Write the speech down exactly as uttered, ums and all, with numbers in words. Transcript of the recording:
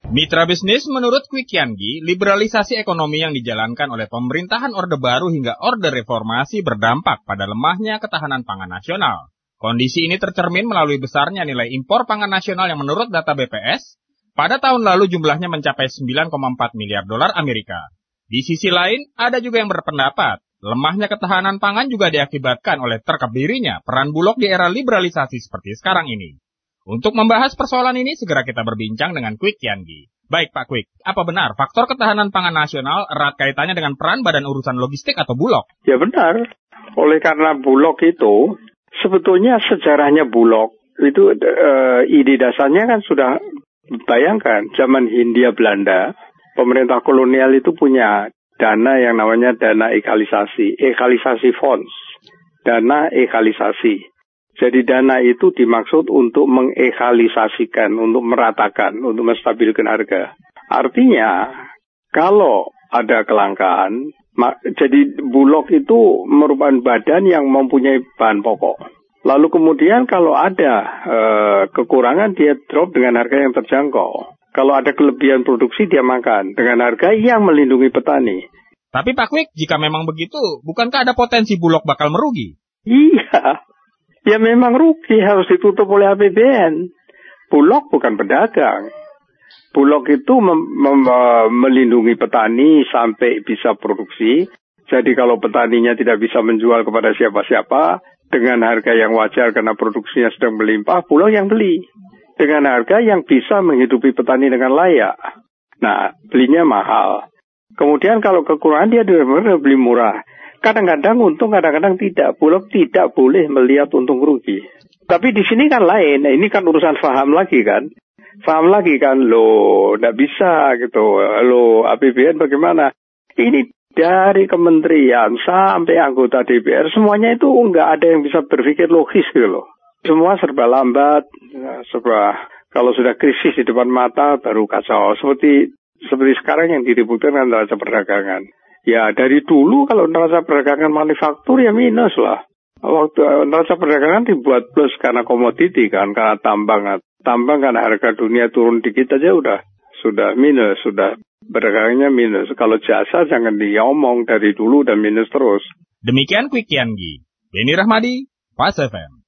Mitra bisnis menurut Kwi Kiangi, liberalisasi ekonomi yang dijalankan oleh pemerintahan Orde Baru hingga Orde Reformasi berdampak pada lemahnya ketahanan pangan nasional. Kondisi ini tercermin melalui besarnya nilai impor pangan nasional yang menurut data B P S, pada tahun lalu jumlahnya mencapai sembilan koma empat miliar dolar Amerika. Di sisi lain, ada juga yang berpendapat, lemahnya ketahanan pangan juga diakibatkan oleh terkebirinya peran Bulog di era liberalisasi seperti sekarang ini. Untuk membahas persoalan ini, segera kita berbincang dengan Kwi Kiangi. Baik Pak Kwi, apa benar faktor ketahanan pangan nasional erat kaitannya dengan peran Badan Urusan Logistik atau Bulog? Ya benar, oleh karena Bulog itu, sebetulnya sejarahnya Bulog, itu uh, ide dasarnya kan sudah, bayangkan, zaman Hindia Belanda, pemerintah kolonial itu punya dana yang namanya dana ekalisasi, ekalisasi funds, dana ekalisasi. Jadi dana itu dimaksud untuk mengekalisasikan, untuk meratakan, untuk menstabilkan harga. Artinya, kalau ada kelangkaan, jadi Bulog itu merupakan badan yang mempunyai bahan pokok. Lalu kemudian kalau ada e, kekurangan, dia drop dengan harga yang terjangkau. Kalau ada kelebihan produksi, dia makan dengan harga yang melindungi petani. Tapi Pak Kwik, jika memang begitu, bukankah ada potensi Bulog bakal merugi? Iya, ya memang rugi, harus ditutup oleh A P B N. Bulog bukan pedagang. Bulog itu mem- mem- melindungi petani sampai bisa produksi. Jadi kalau petaninya tidak bisa menjual kepada siapa-siapa, dengan harga yang wajar karena produksinya sedang melimpah, Bulog yang beli. Dengan harga yang bisa menghidupi petani dengan layak. Nah, belinya mahal. Kemudian kalau kekurangan dia beli murah. Kadang-kadang untung, kadang-kadang tidak. Bulog tidak boleh melihat untung rugi. Tapi di sini kan lain. Nah, ini kan urusan paham lagi kan. Paham lagi kan, loh, tidak bisa gitu. Loh, A P B N bagaimana? Ini dari kementerian sampai anggota D P R, semuanya itu nggak ada yang bisa berpikir logis gitu loh. Semua serba lambat, serba kalau sudah krisis di depan mata baru kacau. Seperti seperti sekarang yang diributkan dengan neraca perdagangan. Ya dari dulu kalau neraca perdagangan manufaktur ya minus lah. Waktu neraca perdagangan dibuat plus karena komoditi kan, karena tambang. Tambang kan harga dunia turun dikit aja udah sudah minus, sudah perdagangannya minus. Kalau jasa jangan diomong dari dulu dan minus terus. Demikian Kwi Kiangi. Beni Rahmadi, Pas F M.